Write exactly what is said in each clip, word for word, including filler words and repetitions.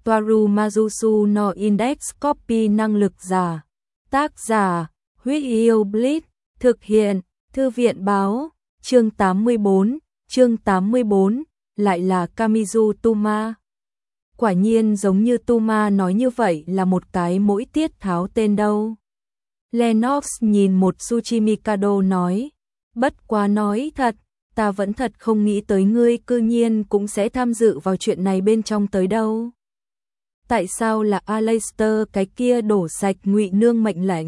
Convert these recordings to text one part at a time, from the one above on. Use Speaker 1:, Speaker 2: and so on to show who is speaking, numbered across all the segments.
Speaker 1: Toaru Majusu no Index Copy năng lực giả. Tác giả, Huyết Yêu Blitz, thực hiện, Thư viện báo, chương tám mươi bốn, chương tám mươi bốn, lại là Kamizu Tuma. Quả nhiên giống như Tuma nói như vậy là một cái mỗi tiết tháo tên đâu. Lennox nhìn một Tsuchimikado nói, bất quá nói thật, ta vẫn thật không nghĩ tới ngươi cư nhiên cũng sẽ tham dự vào chuyện này bên trong tới đâu. Tại sao là Aleister cái kia đổ sạch Ngụy Nương mệnh lệnh?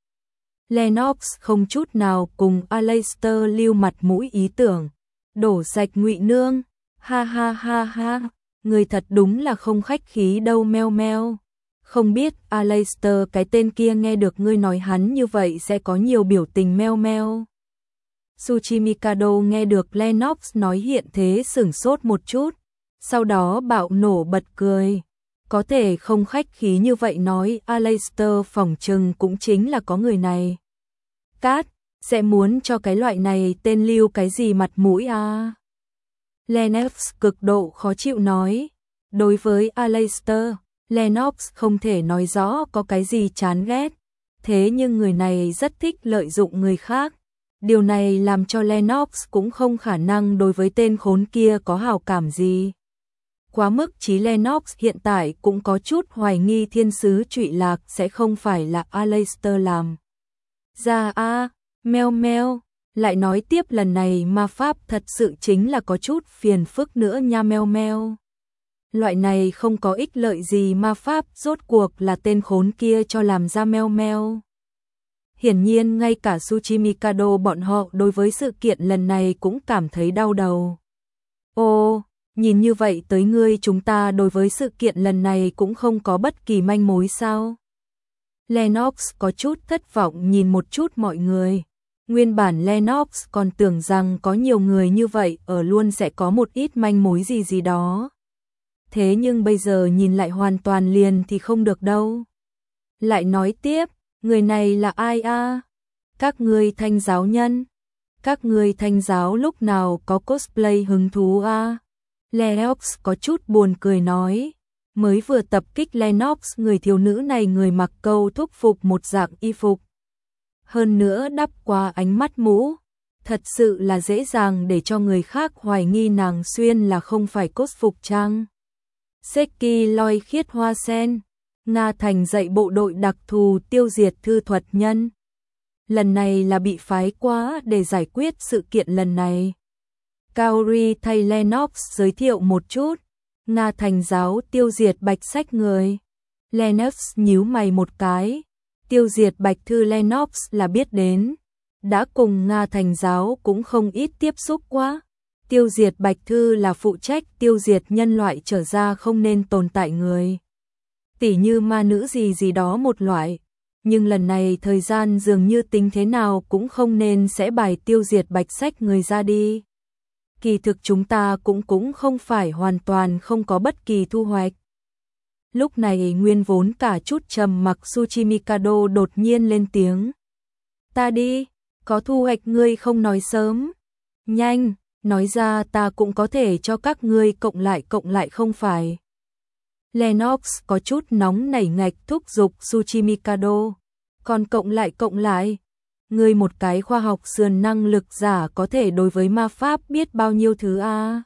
Speaker 1: Lennox không chút nào cùng Aleister lưu mặt mũi ý tưởng. Đổ sạch Ngụy Nương, ha ha ha ha, người thật đúng là không khách khí đâu meo meo. Không biết Aleister cái tên kia nghe được ngươi nói hắn như vậy sẽ có nhiều biểu tình meo meo. Tsuchimikado nghe được Lennox nói hiện thế sửng sốt một chút, sau đó bạo nổ bật cười. Có thể không khách khí như vậy nói Aleister phỏng chừng cũng chính là có người này. Cát, sẽ muốn cho cái loại này tên lưu cái gì mặt mũi à? Lennox cực độ khó chịu nói. Đối với Aleister, Lennox không thể nói rõ có cái gì chán ghét. Thế nhưng người này rất thích lợi dụng người khác. Điều này làm cho Lennox cũng không khả năng đối với tên khốn kia có hảo cảm gì. Quá mức chí Lennox hiện tại cũng có chút hoài nghi thiên sứ Trụy Lạc sẽ không phải là Aleister làm. Ra a, meo meo, lại nói tiếp lần này ma pháp thật sự chính là có chút phiền phức nữa nha meo meo. Loại này không có ích lợi gì ma pháp rốt cuộc là tên khốn kia cho làm ra meo meo. Hiển nhiên ngay cả Tsuchimikado bọn họ đối với sự kiện lần này cũng cảm thấy đau đầu. Ô, nhìn như vậy tới ngươi chúng ta đối với sự kiện lần này cũng không có bất kỳ manh mối sao? Lennox có chút thất vọng nhìn một chút mọi người. Nguyên bản Lennox còn tưởng rằng có nhiều người như vậy ở luôn sẽ có một ít manh mối gì gì đó. Thế nhưng bây giờ nhìn lại hoàn toàn liền thì không được đâu. Lại nói tiếp, người này là ai a? Các ngươi Thanh giáo nhân? Các ngươi Thanh giáo lúc nào có cosplay hứng thú a? Lennox có chút buồn cười nói. Mới vừa tập kích Lennox, người thiếu nữ này người mặc câu thúc phục một dạng y phục. Hơn nữa đắp qua ánh mắt mũ. Thật sự là dễ dàng để cho người khác hoài nghi nàng xuyên là không phải cốt phục trang. Seki loi khiết hoa sen. Nga Thành dạy bộ đội đặc thù tiêu diệt thư thuật nhân. Lần này là bị phái qua để giải quyết sự kiện lần này. Kaori thay Lennox giới thiệu một chút. Nga Thành giáo tiêu diệt bạch sách người. Lennox nhíu mày một cái. Tiêu diệt bạch thư Lennox là biết đến. Đã cùng Nga Thành giáo cũng không ít tiếp xúc quá. Tiêu diệt bạch thư là phụ trách tiêu diệt nhân loại trở ra không nên tồn tại người. Tỉ như ma nữ gì gì đó một loại. Nhưng lần này thời gian dường như tính thế nào cũng không nên sẽ bài tiêu diệt bạch sách người ra đi. Kỳ thực chúng ta cũng cũng không phải hoàn toàn không có bất kỳ thu hoạch. Lúc này nguyên vốn cả chút trầm mặc Tsuchimikado đột nhiên lên tiếng. Ta đi, có thu hoạch ngươi không nói sớm. Nhanh, nói ra ta cũng có thể cho các ngươi cộng lại cộng lại không phải. Lennox có chút nóng nảy ngạch thúc giục Tsuchimikado. Còn cộng lại cộng lại. Ngươi một cái khoa học sườn năng lực giả có thể đối với ma pháp biết bao nhiêu thứ a?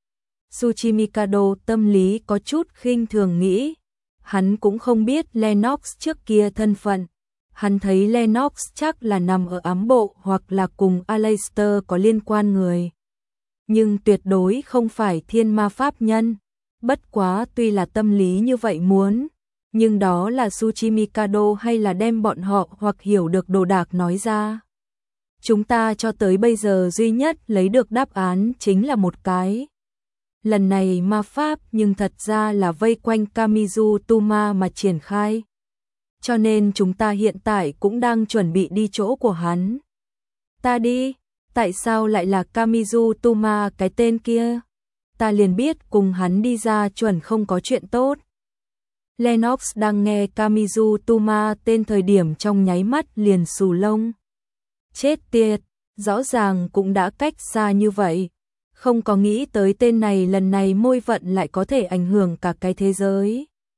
Speaker 1: Tsuchimikado tâm lý có chút khinh thường nghĩ. Hắn cũng không biết Lennox trước kia thân phận. Hắn thấy Lennox chắc là nằm ở ám bộ hoặc là cùng Aleister có liên quan người. Nhưng tuyệt đối không phải thiên ma pháp nhân. Bất quá tuy là tâm lý như vậy muốn. Nhưng đó là Tsuchimikado hay là đem bọn họ hoặc hiểu được đồ đạc nói ra. Chúng ta cho tới bây giờ duy nhất lấy được đáp án chính là một cái. Lần này ma pháp nhưng thật ra là vây quanh Kamizu Tuma mà triển khai. Cho nên chúng ta hiện tại cũng đang chuẩn bị đi chỗ của hắn. Ta đi, tại sao lại là Kamizu Tuma cái tên kia? Ta liền biết cùng hắn đi ra chuẩn không có chuyện tốt. Lennox đang nghe Kamizu Tuma tên thời điểm trong nháy mắt liền xù lông. Chết tiệt, rõ ràng cũng đã cách xa như vậy. Không có nghĩ tới tên này lần này môi vận lại có thể ảnh hưởng cả cái thế giới.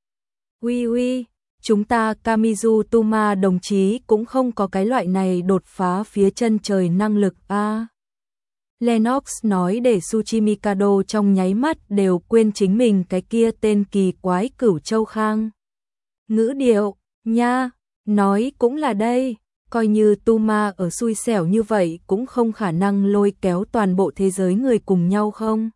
Speaker 1: Uy uy, chúng ta Kamizu Tuma đồng chí cũng không có cái loại này đột phá phía chân trời năng lực a. À. Lennox nói để Tsuchimikado trong nháy mắt đều quên chính mình cái kia tên kỳ quái Cửu Châu Khang. Ngữ điệu, nha, nói cũng là đây, coi như Tuma ở xui xẻo như vậy cũng không khả năng lôi kéo toàn bộ thế giới người cùng nhau không?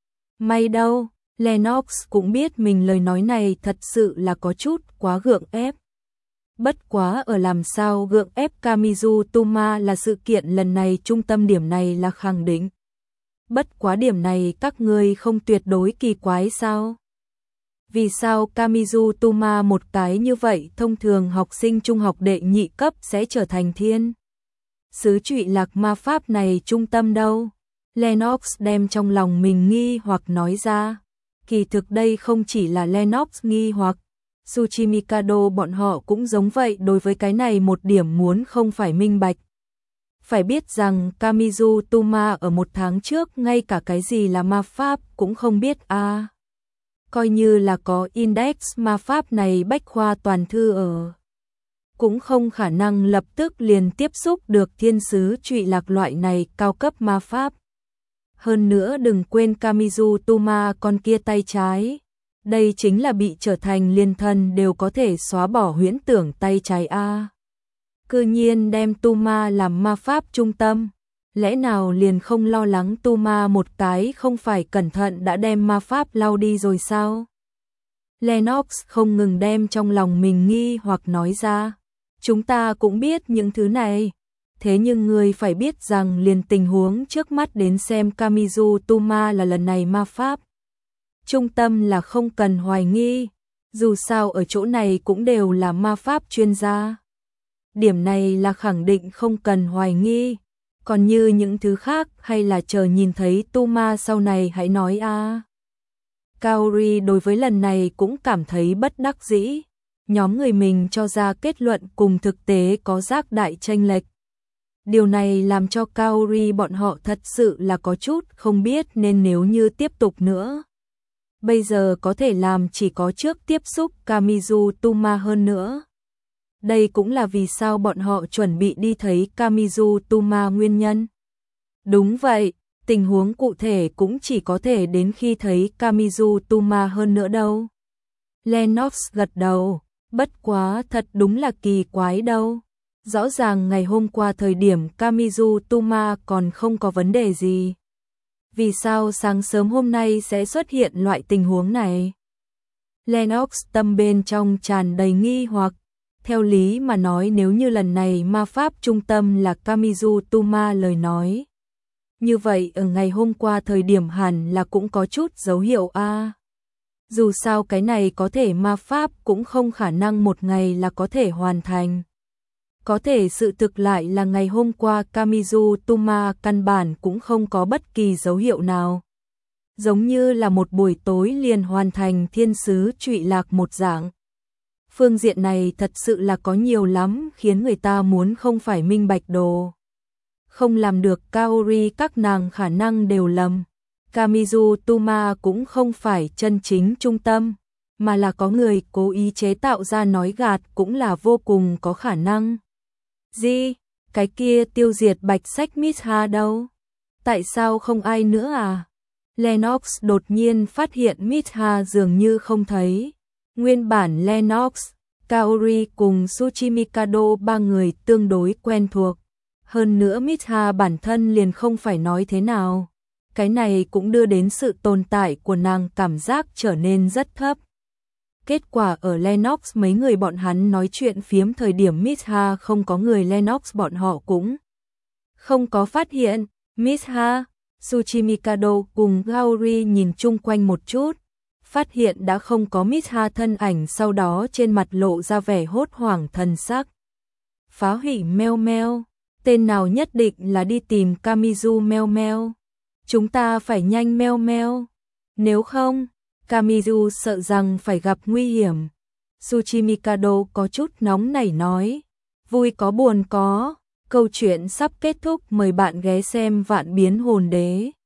Speaker 1: May đâu, Lennox cũng biết mình lời nói này thật sự là có chút quá gượng ép. Bất quá ở làm sao gượng ép Kamizu Tuma là sự kiện lần này trung tâm điểm này là khẳng định. Bất quá điểm này các ngươi không tuyệt đối kỳ quái sao? Vì sao Kamizu Tuma một cái như vậy thông thường học sinh trung học đệ nhị cấp sẽ trở thành thiên sứ trụy lạc ma pháp này trung tâm đâu? Lennox đem trong lòng mình nghi hoặc nói ra. Kỳ thực đây không chỉ là Lennox nghi hoặc, Tsuchimikado bọn họ cũng giống vậy đối với cái này một điểm muốn không phải minh bạch. Phải biết rằng Kamizu Tuma ở một tháng trước ngay cả cái gì là ma pháp cũng không biết a. À. Coi như là có index ma pháp này bách khoa toàn thư ở. Cũng không khả năng lập tức liền tiếp xúc được thiên sứ trụy lạc loại này cao cấp ma pháp. Hơn nữa đừng quên Kamizu Tuma con kia tay trái. Đây chính là bị trở thành liên thân đều có thể xóa bỏ huyễn tưởng tay trái A. Cư nhiên đem Tuma làm ma pháp trung tâm. Lẽ nào liền không lo lắng Tuma một cái không phải cẩn thận đã đem ma pháp lau đi rồi sao? Lennox không ngừng đem trong lòng mình nghi hoặc nói ra. Chúng ta cũng biết những thứ này. Thế nhưng người phải biết rằng liền tình huống trước mắt đến xem Kamizu Tuma là lần này ma pháp. Trung tâm là không cần hoài nghi, dù sao ở chỗ này cũng đều là ma pháp chuyên gia. Điểm này là khẳng định không cần hoài nghi, còn như những thứ khác hay là chờ nhìn thấy Tuma sau này hãy nói a. À. Kaori đối với lần này cũng cảm thấy bất đắc dĩ, nhóm người mình cho ra kết luận cùng thực tế có giác đại chênh lệch. Điều này làm cho Kaori bọn họ thật sự là có chút không biết nên nếu như tiếp tục nữa. Bây giờ có thể làm chỉ có trước tiếp xúc Kamizu Tuma hơn nữa. Đây cũng là vì sao bọn họ chuẩn bị đi thấy Kamizu Tuma nguyên nhân. Đúng vậy, tình huống cụ thể cũng chỉ có thể đến khi thấy Kamizu Tuma hơn nữa đâu. Lennox gật đầu, bất quá thật đúng là kỳ quái đâu. Rõ ràng ngày hôm qua thời điểm Kamizu Tuma còn không có vấn đề gì. Vì sao sáng sớm hôm nay sẽ xuất hiện loại tình huống này? Lennox tâm bên trong tràn đầy nghi hoặc. Theo lý mà nói nếu như lần này ma pháp trung tâm là Kamizu Tuma lời nói. Như vậy ở ngày hôm qua thời điểm hẳn là cũng có chút dấu hiệu a. À. Dù sao cái này có thể ma pháp cũng không khả năng một ngày là có thể hoàn thành. Có thể sự thực lại là ngày hôm qua Kamizu Tuma căn bản cũng không có bất kỳ dấu hiệu nào. Giống như là một buổi tối liền hoàn thành thiên sứ trụy lạc một dạng. Phương diện này thật sự là có nhiều lắm khiến người ta muốn không phải minh bạch đồ. Không làm được Kaori các nàng khả năng đều lầm. Kamizu Tuma cũng không phải chân chính trung tâm, mà là có người cố ý chế tạo ra nói gạt cũng là vô cùng có khả năng. Gì? Cái kia tiêu diệt bạch sách Mitha đâu? Tại sao không ai nữa à? Lennox đột nhiên phát hiện Mitha dường như không thấy. Nguyên bản Lennox, Kaori cùng Tsuchimikado ba người tương đối quen thuộc. Hơn nữa Mitha bản thân liền không phải nói thế nào. Cái này cũng đưa đến sự tồn tại của nàng cảm giác trở nên rất thấp. Kết quả ở Lennox mấy người bọn hắn nói chuyện phiếm thời điểm Mitha không có người Lennox bọn họ cũng không có phát hiện. Mitha, Tsuchimikado cùng Kaori nhìn chung quanh một chút. Phát hiện đã không có Mitha thân ảnh sau đó trên mặt lộ ra vẻ hốt hoảng thần sắc. Phá hủy meo meo, tên nào nhất định là đi tìm Kamizu meo meo. Chúng ta phải nhanh meo meo. Nếu không, Kamizu sợ rằng phải gặp nguy hiểm. Tsuchimikado có chút nóng nảy nói. Vui có buồn có. Câu chuyện sắp kết thúc, mời bạn ghé xem Vạn Biến Hồn Đế.